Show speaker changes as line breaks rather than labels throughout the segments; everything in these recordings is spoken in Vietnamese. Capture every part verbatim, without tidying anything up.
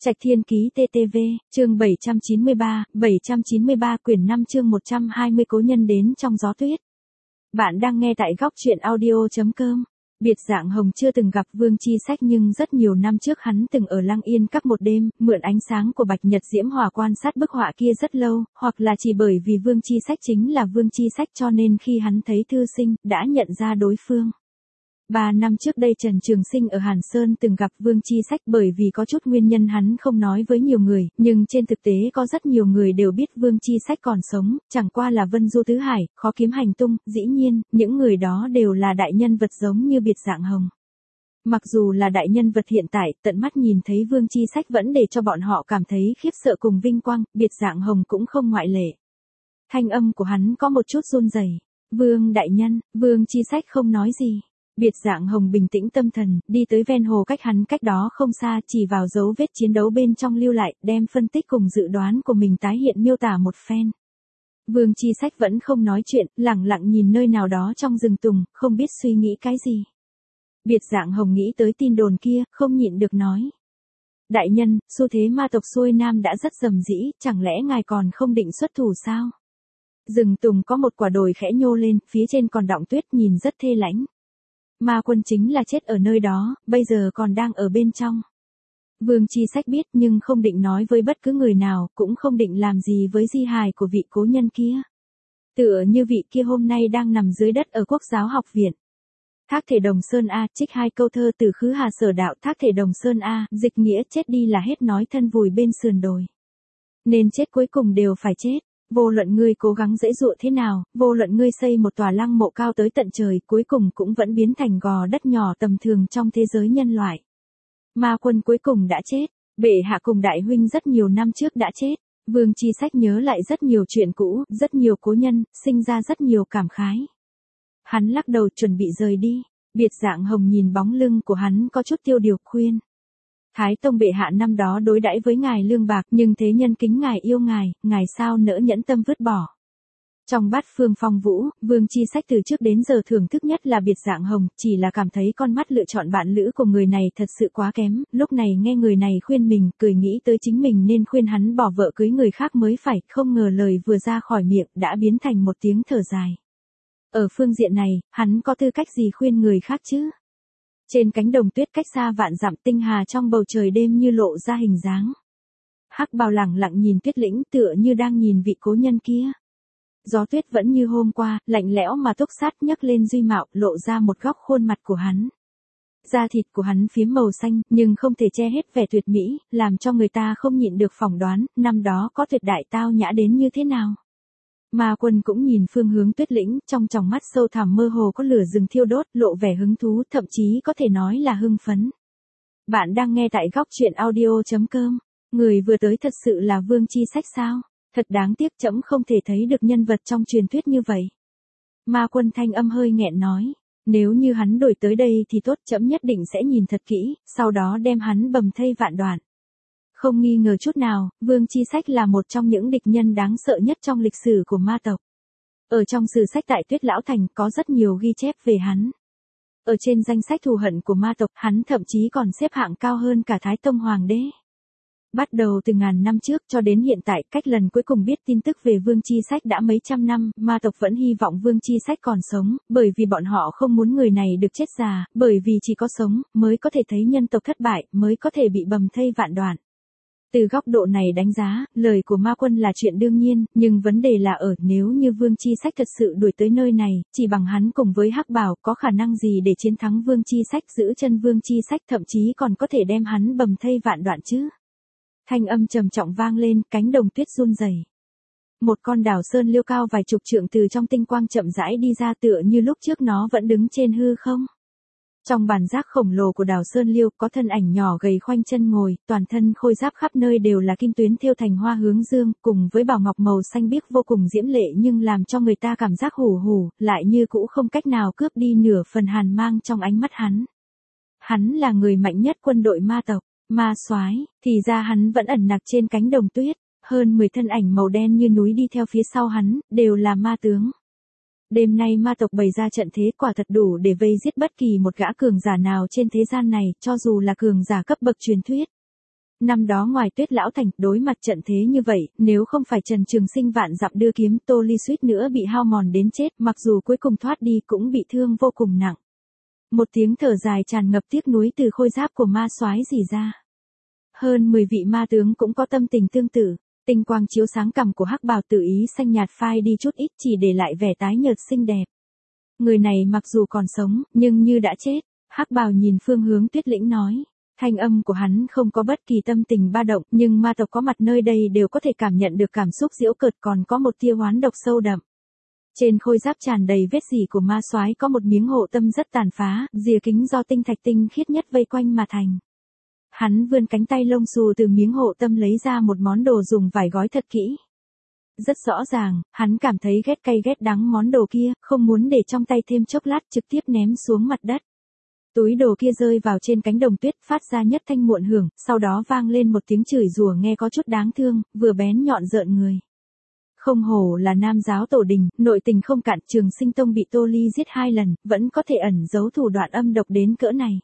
Trạch Thiên Ký tê tê vê, chương bảy trăm chín mươi ba, bảy trăm chín mươi ba quyển năm chương một trăm hai mươi cố nhân đến trong gió tuyết. Bạn đang nghe tại góc truyện audio chấm com. Biệt Dạng Hồng chưa từng gặp Vương Chi Sách nhưng rất nhiều năm trước hắn từng ở Lăng Yên Các một đêm, mượn ánh sáng của Bạch Nhật Diễm Hỏa quan sát bức họa kia rất lâu, hoặc là chỉ bởi vì Vương Chi Sách chính là Vương Chi Sách cho nên khi hắn thấy thư sinh, đã nhận ra đối phương. Ba năm trước đây Trần Trường Sinh ở Hàn Sơn từng gặp Vương Chi Sách bởi vì có chút nguyên nhân hắn không nói với nhiều người, nhưng trên thực tế có rất nhiều người đều biết Vương Chi Sách còn sống, chẳng qua là Vân Du Tứ Hải, khó kiếm hành tung, dĩ nhiên, những người đó đều là đại nhân vật giống như Biệt Dạng Hồng. Mặc dù là đại nhân vật hiện tại, tận mắt nhìn thấy Vương Chi Sách vẫn để cho bọn họ cảm thấy khiếp sợ cùng vinh quang, Biệt Dạng Hồng cũng không ngoại lệ. Thanh âm của hắn có một chút run rẩy. Vương đại nhân, Vương Chi Sách không nói gì. Biệt Dạng Hồng bình tĩnh tâm thần, đi tới ven hồ cách hắn cách đó không xa, chỉ vào dấu vết chiến đấu bên trong lưu lại, đem phân tích cùng dự đoán của mình tái hiện miêu tả một phen. Vương Chi Sách vẫn không nói chuyện, lặng lặng nhìn nơi nào đó trong rừng tùng, không biết suy nghĩ cái gì. Biệt Dạng Hồng nghĩ tới tin đồn kia, không nhịn được nói. Đại nhân, xu thế ma tộc xuôi nam đã rất rầm rĩ, chẳng lẽ ngài còn không định xuất thủ sao? Rừng tùng có một quả đồi khẽ nhô lên, phía trên còn đọng tuyết nhìn rất thê lãnh. Ma quân chính là chết ở nơi đó, bây giờ còn đang ở bên trong. Vương Chi Sách biết nhưng không định nói với bất cứ người nào, cũng không định làm gì với di hài của vị cố nhân kia. Tựa như vị kia hôm nay đang nằm dưới đất ở Quốc giáo học viện. Thác thể Đồng Sơn A, trích hai câu thơ từ Khứ Hà Sở Đạo. Thác thể Đồng Sơn A, dịch nghĩa chết đi là hết nói thân vùi bên sườn đồi. Nên chết cuối cùng đều phải chết. Vô luận ngươi cố gắng dễ dụa thế nào, vô luận ngươi xây một tòa lăng mộ cao tới tận trời, cuối cùng cũng vẫn biến thành gò đất nhỏ tầm thường trong thế giới nhân loại. Ma quân cuối cùng đã chết, bệ hạ cùng đại huynh rất nhiều năm trước đã chết. Vương Chi Sách nhớ lại rất nhiều chuyện cũ, rất nhiều cố nhân, sinh ra rất nhiều cảm khái. Hắn lắc đầu chuẩn bị rời đi, Biệt Dạng Hồng nhìn bóng lưng của hắn có chút tiêu điều khuyên. Thái Tông bệ hạ năm đó đối đãi với ngài lương bạc, nhưng thế nhân kính ngài yêu ngài, ngài sao nỡ nhẫn tâm vứt bỏ. Trong Bát Phương Phong Vũ, Vương Chi Sách từ trước đến giờ thưởng thức nhất là Biệt Dạng Hồng, chỉ là cảm thấy con mắt lựa chọn bạn lữ của người này thật sự quá kém, lúc này nghe người này khuyên mình, cười nghĩ tới chính mình nên khuyên hắn bỏ vợ cưới người khác mới phải, không ngờ lời vừa ra khỏi miệng đã biến thành một tiếng thở dài. Ở phương diện này, hắn có tư cách gì khuyên người khác chứ? Trên cánh đồng tuyết cách xa vạn dặm, tinh hà trong bầu trời đêm như lộ ra hình dáng. Hắc Bào lẳng lặng nhìn Tuyết Lĩnh tựa như đang nhìn vị cố nhân kia. Gió tuyết vẫn như hôm qua, lạnh lẽo mà túc sát nhấc lên duy mạo, lộ ra một góc khuôn mặt của hắn. Da thịt của hắn phiếm màu xanh, nhưng không thể che hết vẻ tuyệt mỹ, làm cho người ta không nhịn được phỏng đoán, năm đó có tuyệt đại tao nhã đến như thế nào. Ma quân cũng nhìn phương hướng Tuyết Lĩnh, trong tròng mắt sâu thẳm mơ hồ có lửa rừng thiêu đốt, lộ vẻ hứng thú, thậm chí có thể nói là hưng phấn. Bạn đang nghe tại góc truyện audio chấm com. Người vừa tới thật sự là Vương Chi Sách sao? Thật đáng tiếc trẫm không thể thấy được nhân vật trong truyền thuyết như vậy. Ma quân thanh âm hơi nghẹn nói. Nếu như hắn đổi tới đây thì tốt, trẫm nhất định sẽ nhìn thật kỹ, sau đó đem hắn bầm thây vạn đoạn. Không nghi ngờ chút nào, Vương Chi Sách là một trong những địch nhân đáng sợ nhất trong lịch sử của ma tộc. Ở trong sử sách tại Tuyết Lão Thành có rất nhiều ghi chép về hắn. Ở trên danh sách thù hận của ma tộc, hắn thậm chí còn xếp hạng cao hơn cả Thái Tông Hoàng đế. Bắt đầu từ ngàn năm trước cho đến hiện tại, cách lần cuối cùng biết tin tức về Vương Chi Sách đã mấy trăm năm, ma tộc vẫn hy vọng Vương Chi Sách còn sống, bởi vì bọn họ không muốn người này được chết già, bởi vì chỉ có sống, mới có thể thấy nhân tộc thất bại, mới có thể bị bầm thây vạn đoạn. Từ góc độ này đánh giá, lời của ma quân là chuyện đương nhiên, nhưng vấn đề là ở nếu như Vương Chi Sách thật sự đuổi tới nơi này, chỉ bằng hắn cùng với Hắc Bảo có khả năng gì để chiến thắng Vương Chi Sách, giữ chân Vương Chi Sách, thậm chí còn có thể đem hắn bầm thây vạn đoạn chứ. Thanh âm trầm trọng vang lên, cánh đồng tuyết run rẩy. Một con đảo sơn liêu cao vài chục trượng từ trong tinh quang chậm rãi đi ra tựa như lúc trước nó vẫn đứng trên hư không. Trong bàn giác khổng lồ của đảo Sơn Liêu có thân ảnh nhỏ gầy khoanh chân ngồi, toàn thân khôi giáp khắp nơi đều là kim tuyến thêu thành hoa hướng dương, cùng với bào ngọc màu xanh biếc vô cùng diễm lệ nhưng làm cho người ta cảm giác hù hù, lại như cũ không cách nào cướp đi nửa phần hàn mang trong ánh mắt hắn. Hắn là người mạnh nhất quân đội ma tộc, ma soái, thì ra hắn vẫn ẩn nặc trên cánh đồng tuyết, hơn mười thân ảnh màu đen như núi đi theo phía sau hắn, đều là ma tướng. Đêm nay ma tộc bày ra trận thế quả thật đủ để vây giết bất kỳ một gã cường giả nào trên thế gian này, cho dù là cường giả cấp bậc truyền thuyết. Năm đó ngoài Tuyết Lão Thành, đối mặt trận thế như vậy, nếu không phải Trần Trường Sinh vạn dặm đưa kiếm, Tô Ly suýt nữa bị hao mòn đến chết, mặc dù cuối cùng thoát đi cũng bị thương vô cùng nặng. Một tiếng thở dài tràn ngập tiếc nuối từ khôi giáp của ma soái rỉ ra. Hơn mười vị ma tướng cũng có tâm tình tương tự, tinh quang chiếu sáng cằm của Hắc Bào tự ý xanh nhạt phai đi chút ít, chỉ để lại vẻ tái nhợt xinh đẹp. Người này mặc dù còn sống, nhưng như đã chết. Hắc Bào nhìn phương hướng Tuyết Lĩnh nói. Thanh âm của hắn không có bất kỳ tâm tình ba động, nhưng ma tộc có mặt nơi đây đều có thể cảm nhận được cảm xúc giễu cợt, còn có một tia oán độc sâu đậm. Trên khôi giáp tràn đầy vết rỉ của ma soái có một miếng hộ tâm rất tàn phá, rìa kính do tinh thạch tinh khiết nhất vây quanh mà thành. Hắn vươn cánh tay lông xù từ miếng hộ tâm lấy ra một món đồ dùng vải gói thật kỹ. Rất rõ ràng, hắn cảm thấy ghét cay ghét đắng món đồ kia, không muốn để trong tay thêm chốc lát, trực tiếp ném xuống mặt đất. Túi đồ kia rơi vào trên cánh đồng tuyết, phát ra nhất thanh muộn hưởng, sau đó vang lên một tiếng chửi rủa nghe có chút đáng thương, vừa bén nhọn rợn người. Không hổ là nam giáo tổ đình, nội tình không cạn, Trường Sinh Tông bị Tô Ly giết hai lần, vẫn có thể ẩn giấu thủ đoạn âm độc đến cỡ này.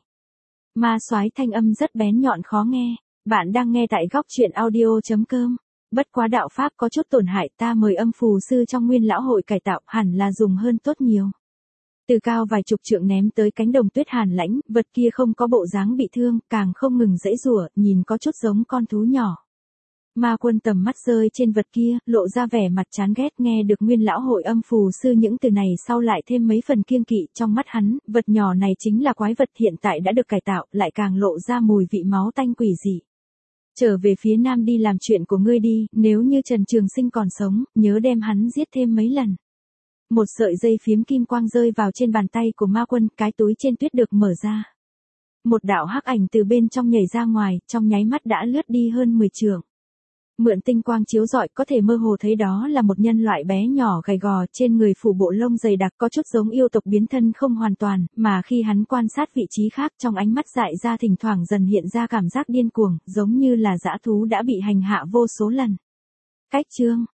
Ma soái thanh âm rất bén nhọn khó nghe. Bạn đang nghe tại góc truyện audio chấm com. Bất quá đạo pháp có chút tổn hại, ta mời âm phù sư trong Nguyên Lão hội cải tạo, hẳn là dùng hơn tốt nhiều. Từ cao vài chục trượng ném tới cánh đồng tuyết hàn lãnh, vật kia không có bộ dáng bị thương, càng không ngừng giãy giụa, nhìn có chút giống con thú nhỏ. Ma Quân tầm mắt rơi trên vật kia, lộ ra vẻ mặt chán ghét, nghe được Nguyên Lão hội âm phù sư những từ này sau lại thêm mấy phần kiêng kỵ, trong mắt hắn, vật nhỏ này chính là quái vật hiện tại đã được cải tạo, lại càng lộ ra mùi vị máu tanh quỷ dị. Trở về phía nam đi làm chuyện của ngươi đi, nếu như Trần Trường Sinh còn sống, nhớ đem hắn giết thêm mấy lần. Một sợi dây phiếm kim quang rơi vào trên bàn tay của Ma Quân, cái túi trên tuyết được mở ra. Một đạo hắc ảnh từ bên trong nhảy ra ngoài, trong nháy mắt đã lướt đi hơn mười trượng. Mượn tinh quang chiếu rọi có thể mơ hồ thấy đó là một nhân loại bé nhỏ gầy gò, trên người phủ bộ lông dày đặc, có chút giống yêu tộc biến thân không hoàn toàn, mà khi hắn quan sát vị trí khác, trong ánh mắt dại ra thỉnh thoảng dần hiện ra cảm giác điên cuồng, giống như là dã thú đã bị hành hạ vô số lần. Cách chương